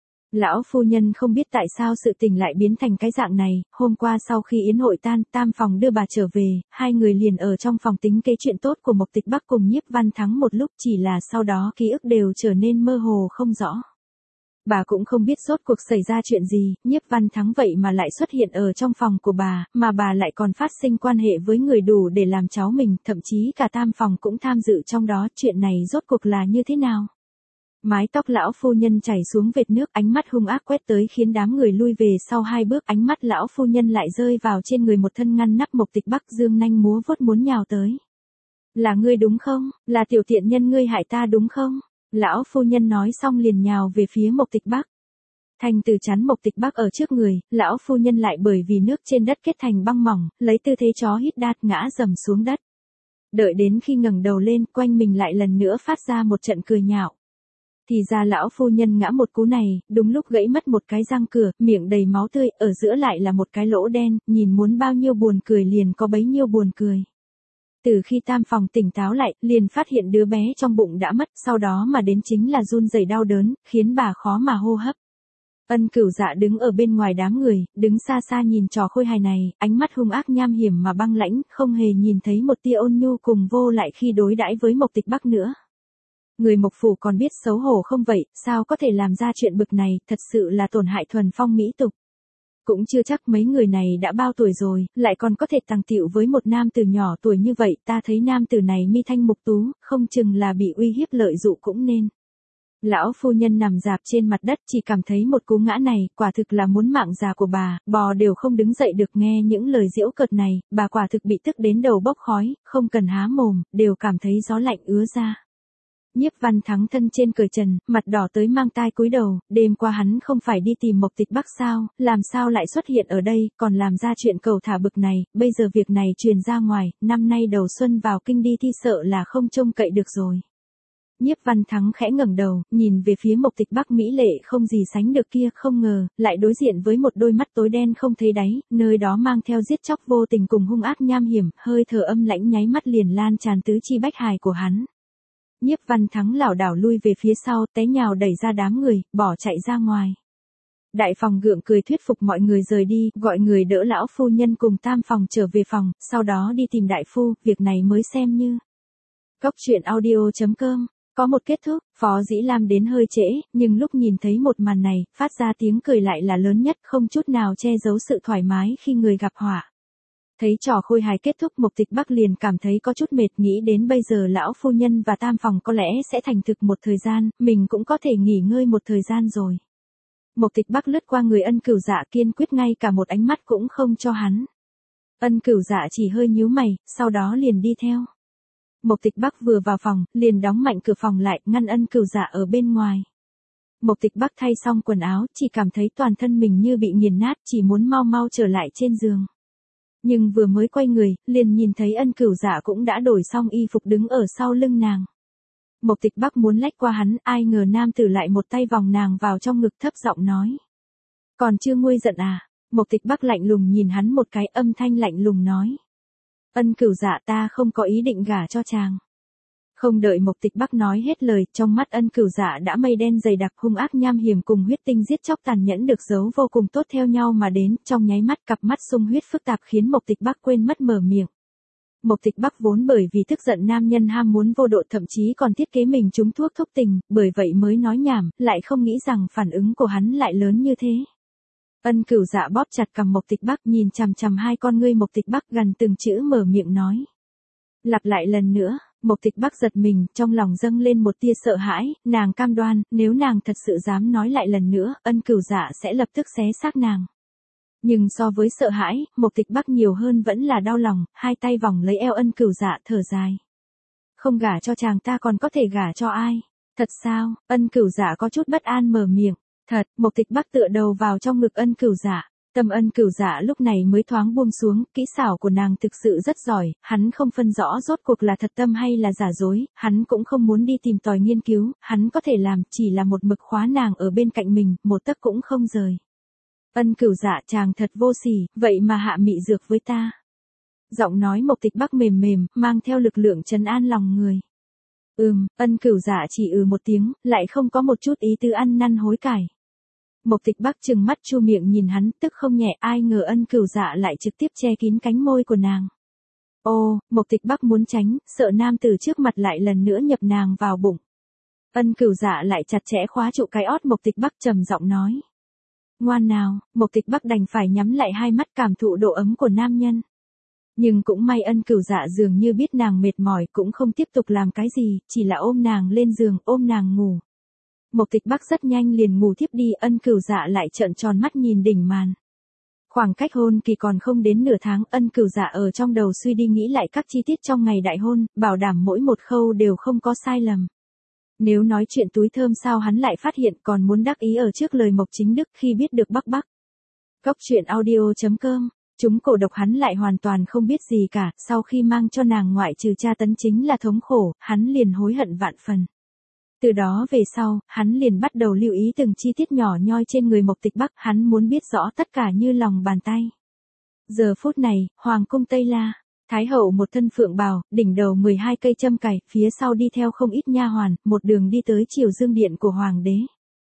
Lão phu nhân không biết tại sao sự tình lại biến thành cái dạng này, hôm qua sau khi yến hội tan, tam phòng đưa bà trở về, hai người liền ở trong phòng tính kế chuyện tốt của Mộc Tịch Bắc cùng Nhiếp Văn Thắng một lúc, chỉ là sau đó ký ức đều trở nên mơ hồ không rõ. Bà cũng không biết rốt cuộc xảy ra chuyện gì, Nhiếp Văn Thắng vậy mà lại xuất hiện ở trong phòng của bà, mà bà lại còn phát sinh quan hệ với người đủ để làm cháu mình, thậm chí cả tam phòng cũng tham dự trong đó, chuyện này rốt cuộc là như thế nào? Mái tóc lão phu nhân chảy xuống vệt nước, ánh mắt hung ác quét tới khiến đám người lui về sau hai bước, ánh mắt lão phu nhân lại rơi vào trên người một thân ngăn nắp Mộc Tịch Bắc, dương nanh múa vuốt muốn nhào tới. Là ngươi đúng không? Là tiểu tiện nhân ngươi hại ta đúng không? Lão phu nhân nói xong liền nhào về phía Mộc Tịch Bắc. Thành từ chắn Mộc Tịch Bắc ở trước người, lão phu nhân lại bởi vì nước trên đất kết thành băng mỏng, lấy tư thế chó hít đát ngã dầm xuống đất. Đợi đến khi ngẩng đầu lên, quanh mình lại lần nữa phát ra một trận cười nhạo. Thì ra lão phu nhân ngã một cú này, đúng lúc gãy mất một cái răng cửa, miệng đầy máu tươi, ở giữa lại là một cái lỗ đen, nhìn muốn bao nhiêu buồn cười liền có bấy nhiêu buồn cười. Từ khi tam phòng tỉnh táo lại, liền phát hiện đứa bé trong bụng đã mất, sau đó mà đến chính là run rẩy đau đớn, khiến bà khó mà hô hấp. Ân Cửu Dạ đứng ở bên ngoài đám người, đứng xa xa nhìn trò khôi hài này, ánh mắt hung ác nham hiểm mà băng lãnh, không hề nhìn thấy một tia ôn nhu cùng vô lại khi đối đãi với Mộc Tịch Bắc nữa. Người Mộc phủ còn biết xấu hổ không vậy, sao có thể làm ra chuyện bực này, thật sự là tổn hại thuần phong mỹ tục. Cũng chưa chắc mấy người này đã bao tuổi rồi, lại còn có thể tàng tiệu với một nam tử nhỏ tuổi như vậy, ta thấy nam tử này mi thanh mục tú, không chừng là bị uy hiếp lợi dụ cũng nên. Lão phu nhân nằm dạp trên mặt đất, chỉ cảm thấy một cú ngã này, quả thực là muốn mạng già của bà, bò đều không đứng dậy được, nghe những lời giễu cợt này, bà quả thực bị tức đến đầu bốc khói, không cần há mồm, đều cảm thấy gió lạnh ứa ra. Nhiếp Văn Thắng thân trên cởi trần, mặt đỏ tới mang tai cúi đầu, đêm qua hắn không phải đi tìm Mộc Tịch Bắc sao, làm sao lại xuất hiện ở đây, còn làm ra chuyện cầu thả bực này, bây giờ việc này truyền ra ngoài, năm nay đầu xuân vào kinh đi thi sợ là không trông cậy được rồi. Nhiếp Văn Thắng khẽ ngẩng đầu, nhìn về phía Mộc Tịch Bắc mỹ lệ không gì sánh được kia, không ngờ, lại đối diện với một đôi mắt tối đen không thấy đáy, nơi đó mang theo giết chóc vô tình cùng hung ác nham hiểm, hơi thở âm lãnh nháy mắt liền lan tràn tứ chi bách hài của hắn. Nhiếp Văn Thắng lảo đảo lui về phía sau, té nhào đẩy ra đám người, bỏ chạy ra ngoài. Đại phòng gượng cười thuyết phục mọi người rời đi, gọi người đỡ lão phu nhân cùng tam phòng trở về phòng, sau đó đi tìm đại phu, việc này mới xem như. Cốc truyện audio chấm com, có một kết thúc, Phó Dĩ Lam đến hơi trễ, nhưng lúc nhìn thấy một màn này, phát ra tiếng cười lại là lớn nhất, không chút nào che giấu sự thoải mái khi người gặp họa. Thấy trò khôi hài kết thúc, Mộc Tịch Bắc liền cảm thấy có chút mệt, nghĩ đến bây giờ lão phu nhân và tam phòng có lẽ sẽ thành thực một thời gian, mình cũng có thể nghỉ ngơi một thời gian rồi. Mộc Tịch Bắc lướt qua người Ân Cửu Dạ, kiên quyết ngay cả một ánh mắt cũng không cho hắn. Ân Cửu Dạ chỉ hơi nhíu mày, sau đó liền đi theo. Mộc Tịch Bắc vừa vào phòng, liền đóng mạnh cửa phòng lại, ngăn Ân Cửu Dạ ở bên ngoài. Mộc Tịch Bắc thay xong quần áo, chỉ cảm thấy toàn thân mình như bị nghiền nát, chỉ muốn mau mau trở lại trên giường. Nhưng vừa mới quay người, liền nhìn thấy Ân Cửu Dạ cũng đã đổi xong y phục đứng ở sau lưng nàng. Mộc Tịch Bắc muốn lách qua hắn, ai ngờ nam tử lại một tay vòng nàng vào trong ngực, thấp giọng nói. Còn chưa nguôi giận à? Mộc Tịch Bắc lạnh lùng nhìn hắn một cái, âm thanh lạnh lùng nói. Ân Cửu Dạ, ta không có ý định gả cho chàng. Không đợi Mộc Tịch Bắc nói hết lời, trong mắt Ân Cửu Dạ đã mây đen dày đặc, hung ác nham hiểm cùng huyết tinh giết chóc tàn nhẫn được giấu vô cùng tốt theo nhau mà đến, trong nháy mắt cặp mắt sung huyết phức tạp khiến Mộc Tịch Bắc quên mất mở miệng. Mộc Tịch Bắc vốn bởi vì tức giận nam nhân ham muốn vô độ, thậm chí còn thiết kế mình trúng thuốc thúc tình, bởi vậy mới nói nhảm, lại không nghĩ rằng phản ứng của hắn lại lớn như thế. Ân Cửu Dạ bóp chặt cằm Mộc Tịch Bắc, nhìn chằm chằm hai con ngươi Mộc Tịch Bắc, gần từng chữ mở miệng nói. Lặp lại lần nữa, Mộc Tịch Bắc giật mình, trong lòng dâng lên một tia sợ hãi, nàng cam đoan, nếu nàng thật sự dám nói lại lần nữa, Ân Cửu Dạ sẽ lập tức xé xác nàng. Nhưng so với sợ hãi, Mộc Tịch Bắc nhiều hơn vẫn là đau lòng, hai tay vòng lấy eo Ân Cửu Dạ thở dài. Không gả cho chàng ta còn có thể gả cho ai? Thật sao? Ân Cửu Dạ có chút bất an mở miệng. Thật, Mộc Tịch Bắc tựa đầu vào trong ngực Ân Cửu Dạ. Tâm Ân Cửu Dạ lúc này mới thoáng buông xuống, kỹ xảo của nàng thực sự rất giỏi, hắn không phân rõ rốt cuộc là thật tâm hay là giả dối, hắn cũng không muốn đi tìm tòi nghiên cứu, hắn có thể làm chỉ là một mực khóa nàng ở bên cạnh mình, một tấc cũng không rời. Ân Cửu Dạ chàng thật vô sỉ, vậy mà hạ mị dược với ta. Giọng nói Mộc Tịch Bắc mềm mềm, mang theo lực lượng trấn an lòng người. Ừm, Ân Cửu Dạ chỉ ừ một tiếng, lại không có một chút ý tứ ăn năn hối cải. Mộc Tịch Bắc trừng mắt chu miệng nhìn hắn, tức không nhẹ, ai ngờ Ân Cửu Dạ lại trực tiếp che kín cánh môi của nàng. Ô, Mộc Tịch Bắc muốn tránh, sợ nam tử trước mặt lại lần nữa nhập nàng vào bụng. Ân Cửu Dạ lại chặt chẽ khóa trụ cái ót Mộc Tịch Bắc trầm giọng nói. Ngoan nào, Mộc Tịch Bắc đành phải nhắm lại hai mắt cảm thụ độ ấm của nam nhân. Nhưng cũng may Ân Cửu Dạ dường như biết nàng mệt mỏi cũng không tiếp tục làm cái gì, chỉ là ôm nàng lên giường, ôm nàng ngủ. Mộc Tịch Bắc rất nhanh liền ngủ thiếp đi, Ân Cửu Dạ lại trợn tròn mắt nhìn đỉnh màn. Khoảng cách hôn kỳ còn không đến nửa tháng, Ân Cửu Dạ ở trong đầu suy đi nghĩ lại các chi tiết trong ngày đại hôn, bảo đảm mỗi một khâu đều không có sai lầm. Nếu nói chuyện túi thơm sao hắn lại phát hiện còn muốn đắc ý ở trước lời Mộc Chính Đức khi biết được Bắc Bắc. Cốc truyện audio chấm com, chúng cổ độc hắn lại hoàn toàn không biết gì cả, sau khi mang cho nàng ngoại trừ tra tấn chính là thống khổ, hắn liền hối hận vạn phần. Từ đó về sau, hắn liền bắt đầu lưu ý từng chi tiết nhỏ nhoi trên người Mộc Tịch Bắc, hắn muốn biết rõ tất cả như lòng bàn tay. Giờ phút này, Hoàng cung Tây La, Thái hậu một thân phượng bào, đỉnh đầu mười hai cây châm cài, phía sau đi theo không ít nha hoàn, một đường đi tới Triều Dương điện của hoàng đế.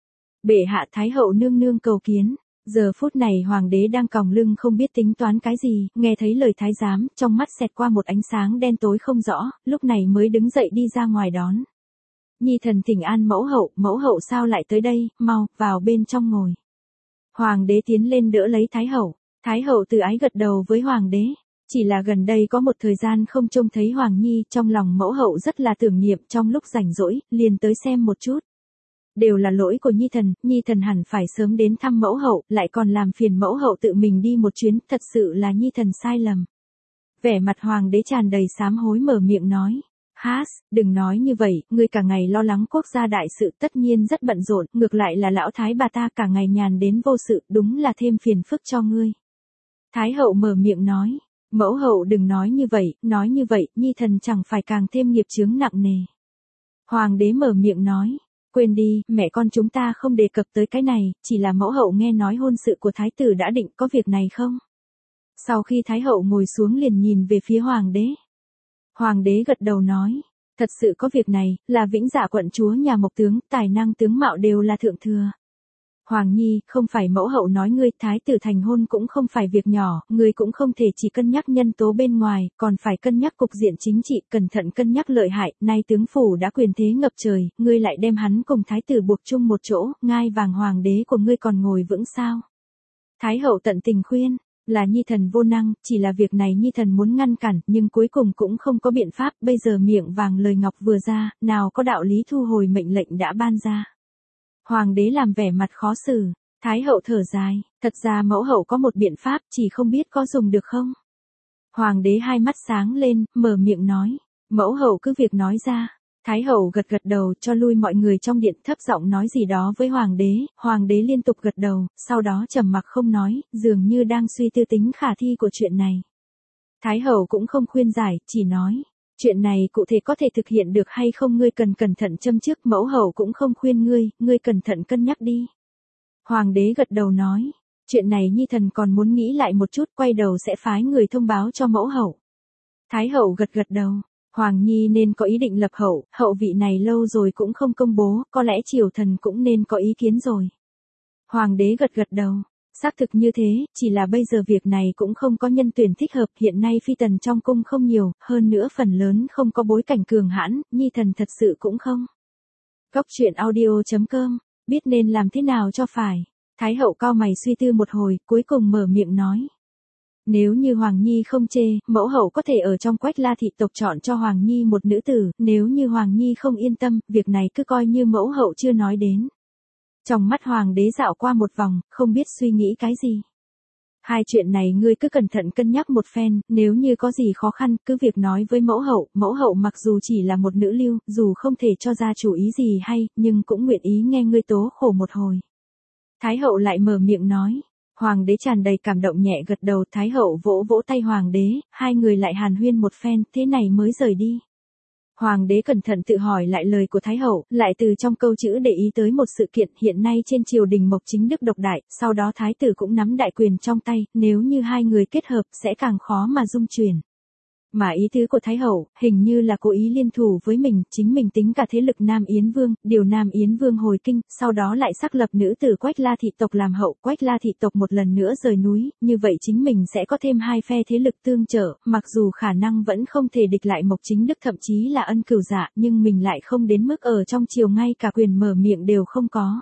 Bệ hạ Thái hậu nương nương cầu kiến. Giờ phút này hoàng đế đang còng lưng không biết tính toán cái gì, nghe thấy lời thái giám, trong mắt xẹt qua một ánh sáng đen tối không rõ, lúc này mới đứng dậy đi ra ngoài đón. Nhi thần thỉnh an mẫu hậu, mẫu hậu sao lại tới đây, mau, vào bên trong ngồi. Hoàng đế tiến lên đỡ lấy Thái hậu, Thái hậu từ ái gật đầu với hoàng đế. Chỉ là gần đây có một thời gian không trông thấy Hoàng Nhi, trong lòng mẫu hậu rất là tưởng niệm, trong lúc rảnh rỗi, liền tới xem một chút. Đều là lỗi của Nhi thần, Nhi thần hẳn phải sớm đến thăm mẫu hậu, lại còn làm phiền mẫu hậu tự mình đi một chuyến, thật sự là Nhi thần sai lầm. Vẻ mặt hoàng đế tràn đầy sám hối mở miệng nói. Hás, đừng nói như vậy, ngươi cả ngày lo lắng quốc gia đại sự tất nhiên rất bận rộn, ngược lại là lão thái bà ta cả ngày nhàn đến vô sự, đúng là thêm phiền phức cho ngươi. Thái hậu mở miệng nói. Mẫu hậu đừng nói như vậy, nói như vậy, Nhi thần chẳng phải càng thêm nghiệp chướng nặng nề. Hoàng đế mở miệng nói, quên đi, mẹ con chúng ta không đề cập tới cái này, chỉ là mẫu hậu nghe nói hôn sự của thái tử đã định, có việc này không? Sau khi thái hậu ngồi xuống liền nhìn về phía hoàng đế. Hoàng đế gật đầu nói, thật sự có việc này, là Vĩnh Dạ quận chúa nhà Mộc tướng, tài năng tướng mạo đều là thượng thừa. Hoàng Nhi, không phải mẫu hậu nói ngươi, thái tử thành hôn cũng không phải việc nhỏ, ngươi cũng không thể chỉ cân nhắc nhân tố bên ngoài, còn phải cân nhắc cục diện chính trị, cẩn thận cân nhắc lợi hại, nay tướng phủ đã quyền thế ngập trời, ngươi lại đem hắn cùng thái tử buộc chung một chỗ, ngai vàng hoàng đế của ngươi còn ngồi vững sao? Thái hậu tận tình khuyên, là Nhi thần vô năng, chỉ là việc này Nhi thần muốn ngăn cản, nhưng cuối cùng cũng không có biện pháp, bây giờ miệng vàng lời ngọc vừa ra, nào có đạo lý thu hồi mệnh lệnh đã ban ra. Hoàng đế làm vẻ mặt khó xử, Thái hậu thở dài, thật ra mẫu hậu có một biện pháp, chỉ không biết có dùng được không? Hoàng đế hai mắt sáng lên, mở miệng nói, mẫu hậu cứ việc nói ra. Thái hậu gật gật đầu cho lui mọi người trong điện, thấp giọng nói gì đó với hoàng đế, hoàng đế liên tục gật đầu, sau đó trầm mặc không nói, dường như đang suy tư tính khả thi của chuyện này. Thái hậu cũng không khuyên giải, chỉ nói. Chuyện này cụ thể có thể thực hiện được hay không ngươi cần cẩn thận châm trước, mẫu hậu cũng không khuyên ngươi, ngươi cẩn thận cân nhắc đi. Hoàng đế gật đầu nói, chuyện này Nhi thần còn muốn nghĩ lại một chút, quay đầu sẽ phái người thông báo cho mẫu hậu. Thái hậu gật gật đầu, Hoàng Nhi nên có ý định lập hậu, hậu vị này lâu rồi cũng không công bố, có lẽ triều thần cũng nên có ý kiến rồi. Hoàng đế gật gật đầu. Xác thực như thế, chỉ là bây giờ việc này cũng không có nhân tuyển thích hợp, hiện nay phi tần trong cung không nhiều, hơn nữa phần lớn không có bối cảnh cường hãn, Nhi thần thật sự cũng không. Cốc truyện audio chấm com, biết nên làm thế nào cho phải. Thái hậu cao mày suy tư một hồi, cuối cùng mở miệng nói. Nếu như Hoàng Nhi không chê, mẫu hậu có thể ở trong Quách La thị tộc chọn cho Hoàng Nhi một nữ tử, nếu như Hoàng Nhi không yên tâm, việc này cứ coi như mẫu hậu chưa nói đến. Trong mắt Hoàng đế dạo qua một vòng, không biết suy nghĩ cái gì. Hai chuyện này ngươi cứ cẩn thận cân nhắc một phen, nếu như có gì khó khăn, cứ việc nói với mẫu hậu, mẫu hậu mặc dù chỉ là một nữ lưu, dù không thể cho ra chủ ý gì hay, nhưng cũng nguyện ý nghe ngươi tố khổ một hồi. Thái hậu lại mở miệng nói. Hoàng đế tràn đầy cảm động nhẹ gật đầu, Thái hậu vỗ vỗ tay Hoàng đế, hai người lại hàn huyên một phen, thế này mới rời đi. Hoàng đế cẩn thận tự hỏi lại lời của Thái hậu, lại từ trong câu chữ để ý tới một sự kiện hiện nay trên triều đình Mộc Chính Đức độc đại, sau đó Thái tử cũng nắm đại quyền trong tay, nếu như hai người kết hợp sẽ càng khó mà dung chuyển. Mà ý tứ của Thái hậu, hình như là cố ý liên thủ với mình, chính mình tính cả thế lực Nam Yến Vương, điều Nam Yến Vương hồi kinh, sau đó lại xác lập nữ tử Quách La thị tộc làm hậu, Quách La thị tộc một lần nữa rời núi, như vậy chính mình sẽ có thêm hai phe thế lực tương trợ, mặc dù khả năng vẫn không thể địch lại Mộc Chính Đức thậm chí là Ân Cửu Dạ, nhưng mình lại không đến mức ở trong triều ngay cả quyền mở miệng đều không có.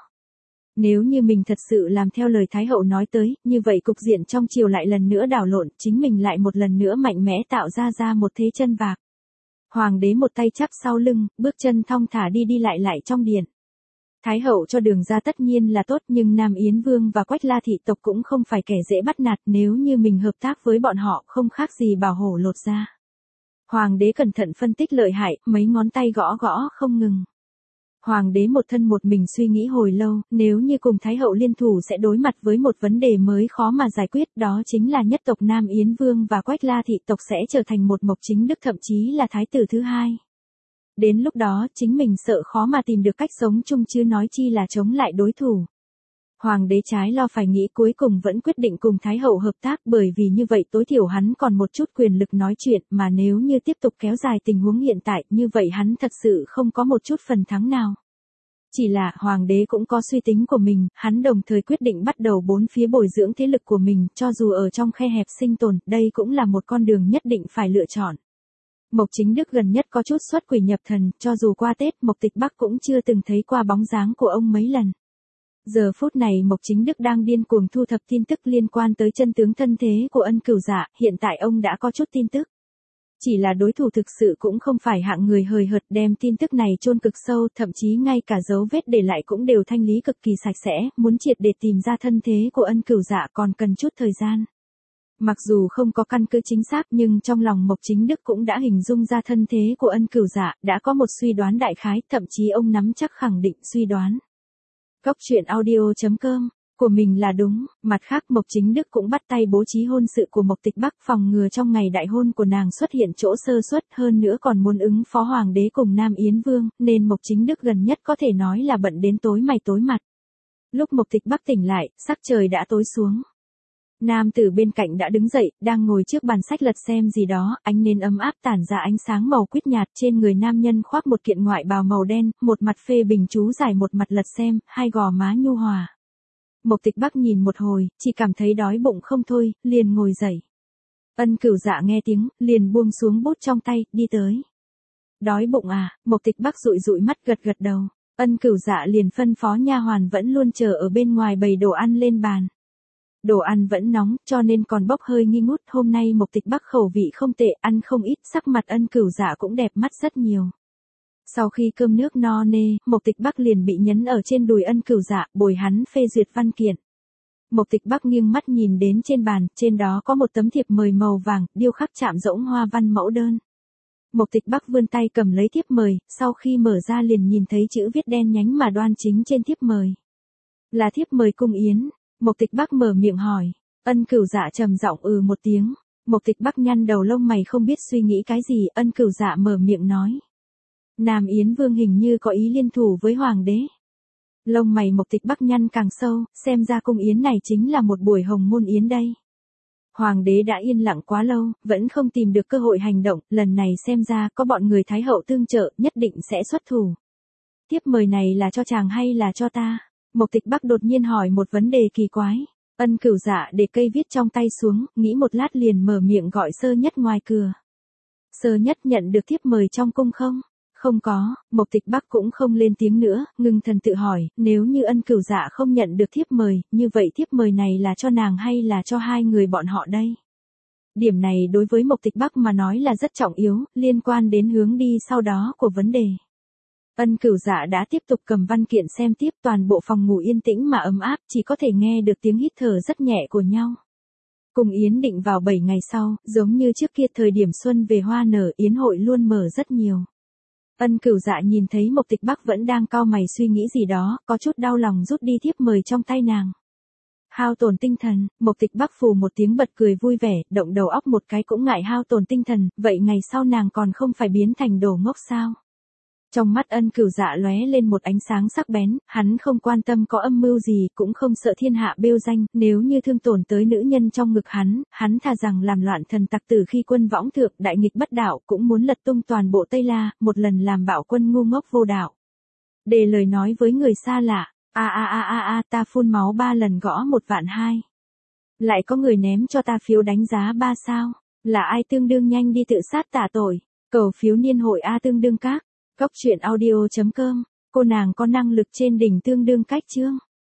Nếu như mình thật sự làm theo lời Thái hậu nói tới, như vậy cục diện trong triều lại lần nữa đảo lộn, chính mình lại một lần nữa mạnh mẽ tạo ra ra một thế chân vạc. Hoàng đế một tay chắp sau lưng, bước chân thong thả đi đi lại lại trong điện. Thái hậu cho đường ra tất nhiên là tốt, nhưng Nam Yến Vương và Quách La thị tộc cũng không phải kẻ dễ bắt nạt, nếu như mình hợp tác với bọn họ không khác gì bảo hổ lột da. Hoàng đế cẩn thận phân tích lợi hại, mấy ngón tay gõ gõ không ngừng. Hoàng đế một thân một mình suy nghĩ hồi lâu, nếu như cùng Thái hậu liên thủ sẽ đối mặt với một vấn đề mới khó mà giải quyết, đó chính là nhất tộc Nam Yến Vương và Quách La thị tộc sẽ trở thành một Mộc Chính Đức thậm chí là thái tử thứ hai. Đến lúc đó, chính mình sợ khó mà tìm được cách sống chung chứ nói chi là chống lại đối thủ. Hoàng đế trái lo phải nghĩ cuối cùng vẫn quyết định cùng Thái hậu hợp tác, bởi vì như vậy tối thiểu hắn còn một chút quyền lực nói chuyện, mà nếu như tiếp tục kéo dài tình huống hiện tại, như vậy hắn thật sự không có một chút phần thắng nào. Chỉ là, Hoàng đế cũng có suy tính của mình, hắn đồng thời quyết định bắt đầu bốn phía bồi dưỡng thế lực của mình, cho dù ở trong khe hẹp sinh tồn, đây cũng là một con đường nhất định phải lựa chọn. Mộc Chính Đức gần nhất có chút xuất quỷ nhập thần, cho dù qua Tết Mộc Tịch Bắc cũng chưa từng thấy qua bóng dáng của ông mấy lần. Giờ phút này Mộc Chính Đức đang điên cuồng thu thập tin tức liên quan tới chân tướng thân thế của Ân Cửu Dạ, hiện tại ông đã có chút tin tức. Chỉ là đối thủ thực sự cũng không phải hạng người hời hợt, đem tin tức này chôn cực sâu, thậm chí ngay cả dấu vết để lại cũng đều thanh lý cực kỳ sạch sẽ, muốn triệt để tìm ra thân thế của Ân Cửu Dạ còn cần chút thời gian. Mặc dù không có căn cứ chính xác nhưng trong lòng Mộc Chính Đức cũng đã hình dung ra thân thế của Ân Cửu Dạ, đã có một suy đoán đại khái, thậm chí ông nắm chắc khẳng định suy đoán. Góc truyện audio chấm com của mình là đúng, mặt khác Mộc Chính Đức cũng bắt tay bố trí hôn sự của Mộc Tịch Bắc, phòng ngừa trong ngày đại hôn của nàng xuất hiện chỗ sơ suất, hơn nữa còn muốn ứng phó Hoàng đế cùng Nam Yến Vương, nên Mộc Chính Đức gần nhất có thể nói là bận đến tối mày tối mặt. Lúc Mộc Tịch Bắc tỉnh lại, sắc trời đã tối xuống. Nam tử bên cạnh đã đứng dậy, đang ngồi trước bàn sách lật xem gì đó, ánh nến ấm áp tản ra ánh sáng màu quýt nhạt, trên người nam nhân khoác một kiện ngoại bào màu đen, một mặt phê bình chú giải một mặt lật xem, hai gò má nhu hòa. Mộc Tịch Bắc nhìn một hồi, chỉ cảm thấy đói bụng không thôi, liền ngồi dậy. Ân Cửu Dạ nghe tiếng, liền buông xuống bút trong tay, đi tới. Đói bụng à? Mộc Tịch Bắc dụi dụi mắt gật gật đầu. Ân Cửu Dạ liền phân phó nha hoàn vẫn luôn chờ ở bên ngoài bày đồ ăn lên bàn. Đồ ăn vẫn nóng, cho nên còn bốc hơi nghi ngút, hôm nay Mộc Tịch Bắc khẩu vị không tệ, ăn không ít, sắc mặt Ân Cửu Dạ cũng đẹp mắt rất nhiều. Sau khi cơm nước no nê, Mộc Tịch Bắc liền bị nhấn ở trên đùi Ân Cửu Dạ, bồi hắn phê duyệt văn kiện. Mộc Tịch Bắc nghiêng mắt nhìn đến trên bàn, trên đó có một tấm thiệp mời màu vàng, điêu khắc chạm rỗng hoa văn mẫu đơn. Mộc Tịch Bắc vươn tay cầm lấy thiếp mời, sau khi mở ra liền nhìn thấy chữ viết đen nhánh mà đoan chính trên thiếp mời. Là thiếp mời cung yến. Mộc Tịch Bắc mở miệng hỏi. Ân Cửu Dạ trầm giọng ừ một tiếng. Mộc Tịch Bắc nhăn đầu lông mày không biết suy nghĩ cái gì, Ân Cửu Dạ mở miệng nói. Nam Yến Vương hình như có ý liên thủ với Hoàng đế. Lông mày Mộc Tịch Bắc nhăn càng sâu, xem ra cung yến này chính là một buổi hồng môn yến đây. Hoàng đế đã yên lặng quá lâu, vẫn không tìm được cơ hội hành động, lần này xem ra có bọn người Thái hậu tương trợ, nhất định sẽ xuất thủ. Tiếp mời này là cho chàng hay là cho ta? Mộc Tịch Bắc đột nhiên hỏi một vấn đề kỳ quái. Ân Cửu Dạ để cây viết trong tay xuống, nghĩ một lát liền mở miệng gọi Sơ Nhất ngoài cửa. Sơ Nhất nhận được thiếp mời trong cung không? Không có. Mộc Tịch Bắc cũng không lên tiếng nữa, ngưng thần tự hỏi, nếu như Ân Cửu Dạ không nhận được thiếp mời, như vậy thiếp mời này là cho nàng hay là cho hai người bọn họ đây? Điểm này đối với Mộc Tịch Bắc mà nói là rất trọng yếu, liên quan đến hướng đi sau đó của vấn đề. Ân Cửu Dạ đã tiếp tục cầm văn kiện xem tiếp, toàn bộ phòng ngủ yên tĩnh mà ấm áp, chỉ có thể nghe được tiếng hít thở rất nhẹ của nhau. Cùng Yến Định vào bảy ngày sau, giống như trước kia thời điểm xuân về hoa nở, yến hội luôn mở rất nhiều. Ân Cửu Dạ nhìn thấy Mộc Tịch Bắc vẫn đang cau mày suy nghĩ gì đó, có chút đau lòng rút đi thiếp mời trong tay nàng. Hao tổn tinh thần, Mộc Tịch Bắc phù một tiếng bật cười vui vẻ, động đầu óc một cái cũng ngại hao tổn tinh thần, vậy ngày sau nàng còn không phải biến thành đồ ngốc sao? Trong mắt Ân Cửu Dạ lóe lên một ánh sáng sắc bén, hắn không quan tâm có âm mưu gì, cũng không sợ thiên hạ bêu danh, nếu như thương tổn tới nữ nhân trong ngực hắn, hắn thà rằng làm loạn thần tặc tử khi quân võng thượng đại nghịch bất đạo, cũng muốn lật tung toàn bộ Tây La, một lần làm bạo quân ngu ngốc vô đạo. Để lời nói với người xa lạ, a a a a a ta phun máu ba lần gõ một vạn hai. Lại có người ném cho ta phiếu đánh giá ba sao, là ai tương đương nhanh đi tự sát tạ tội, cầu phiếu niên hội A tương đương các. Góc truyện audio chấm com, cô nàng có năng lực trên đỉnh tương đương cách chương.